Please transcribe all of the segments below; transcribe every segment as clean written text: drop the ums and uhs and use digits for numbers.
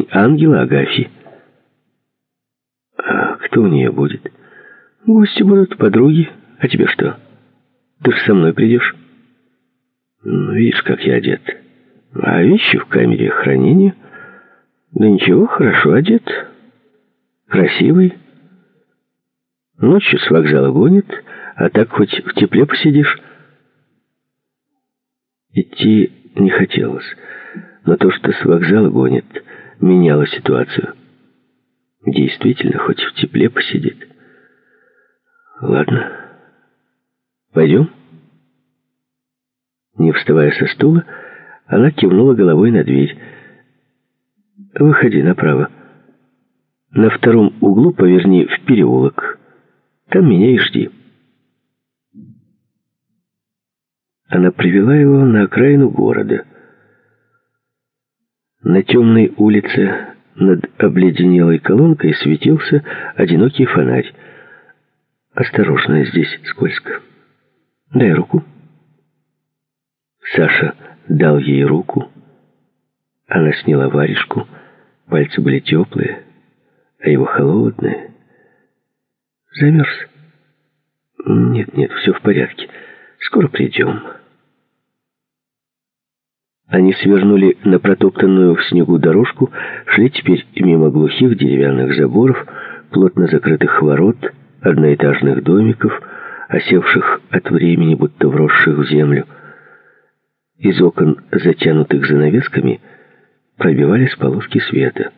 ангела Агафьи. А кто у нее будет? Гости будут, подруги. А тебе что? Ты же со мной придешь. Ну, видишь, как я одет. А вещи в камере хранения? Да ничего, хорошо одет. Красивый. Ночью с вокзала гонит, а так хоть в тепле посидишь. Идти не хотелось, но то, что с вокзала гонит, меняло ситуацию. Действительно, хоть в тепле посидит. Ладно, пойдем? Не вставая со стула, она кивнула головой на дверь. Выходи направо. На втором углу поверни в переулок. Там меня и жди. Она привела его на окраину города. На темной улице над обледенелой колонкой светился одинокий фонарь. «Осторожно, здесь скользко. Дай руку». Саша дал ей руку. Она сняла варежку. Пальцы были теплые, а его холодные. Замерз? Нет, все в порядке. Скоро придем. Они свернули на протоптанную в снегу дорожку, шли теперь мимо глухих деревянных заборов, плотно закрытых ворот, одноэтажных домиков, осевших от времени, будто вросших в землю. Из окон, затянутых занавесками, пробивались полоски света.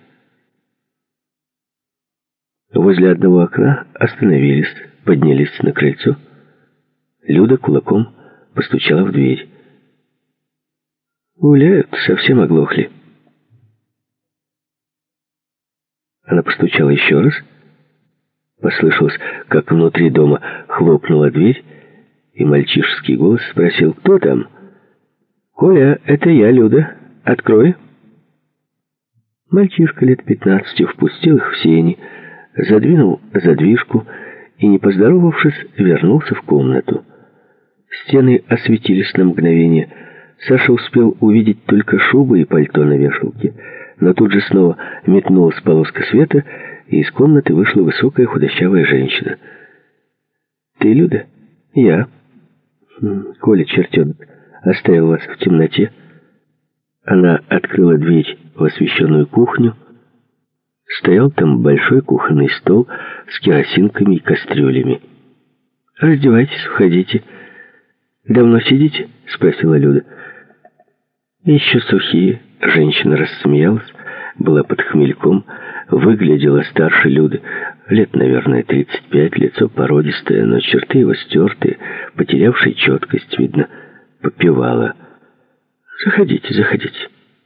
Возле одного окна остановились, поднялись на крыльцо. Люда кулаком постучала в дверь. «Гуляют, совсем оглохли». Она постучала еще раз. Послышалось, как внутри дома хлопнула дверь, и мальчишеский голос спросил: «Кто там?» «Коля, это я, Люда. Открой». Мальчишка лет 15 впустил их в сени, задвинул задвижку и, не поздоровавшись, вернулся в комнату. Стены осветились на мгновение. Саша успел увидеть только шубы и пальто на вешалке, но тут же снова метнулась полоска света, и из комнаты вышла высокая худощавая женщина. «Ты, Люда?» «Я». «Коля, чертенок, оставил вас в темноте». Она открыла дверь в освещенную кухню. Стоял там большой кухонный стол с керосинками и кастрюлями. «Раздевайтесь, входите». «Давно сидите?» — спросила Люда. «Еще сухие». Женщина рассмеялась, была под хмельком, выглядела старше Люды. Лет, наверное, 35, лицо породистое, но черты его стертые, потерявшие четкость, видно, попивала. «Заходите, заходите».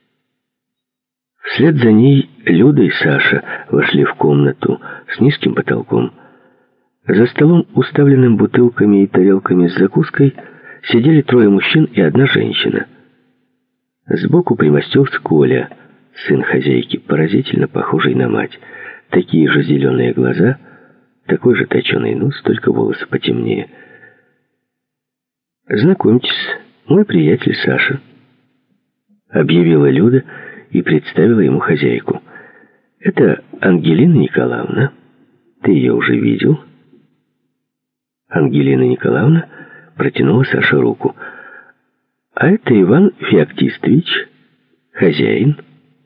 Вслед за ней Люда и Саша вошли в комнату с низким потолком. За столом, уставленным бутылками и тарелками с закуской, сидели трое мужчин и одна женщина. Сбоку примостился Коля, сын хозяйки, поразительно похожий на мать. Такие же зеленые глаза, такой же точеный нос, только волосы потемнее. «Знакомьтесь, мой приятель Саша», — объявила Люда и представила ему хозяйку. «Это Ангелина Николаевна. Ты ее уже видел?» Ангелина Николаевна протянула Саше руку. «А это Иван Феоктистович, хозяин».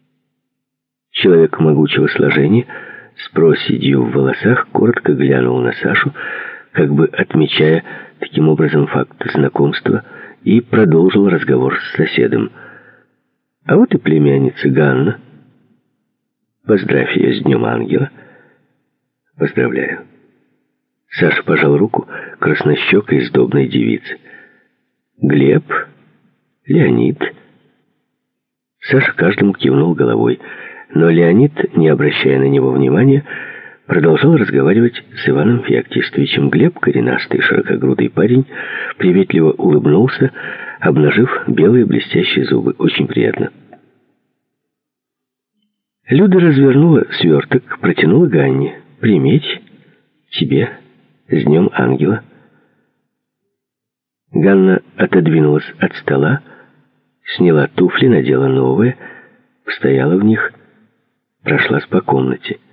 Человек могучего сложения, с проседью в волосах, коротко глянул на Сашу, как бы отмечая таким образом факт знакомства, и продолжил разговор с соседом. «А вот и племянница Ганна. Поздравь ее с Днем Ангела». «Поздравляю». Саша пожал руку краснощекой сдобной девицы. «Глеб, Леонид». Саша каждому кивнул головой, но Леонид, не обращая на него внимания, продолжал разговаривать с Иваном Феоктистовичем. Глеб, коренастый, широкогрудый парень, приветливо улыбнулся, обнажив белые блестящие зубы. «Очень приятно». Люда развернула сверток, протянула Ганне. «Приметь, тебе с Днем Ангела». Ганна отодвинулась от стола, сняла туфли, надела новые, постояла в них. прошлась по комнате.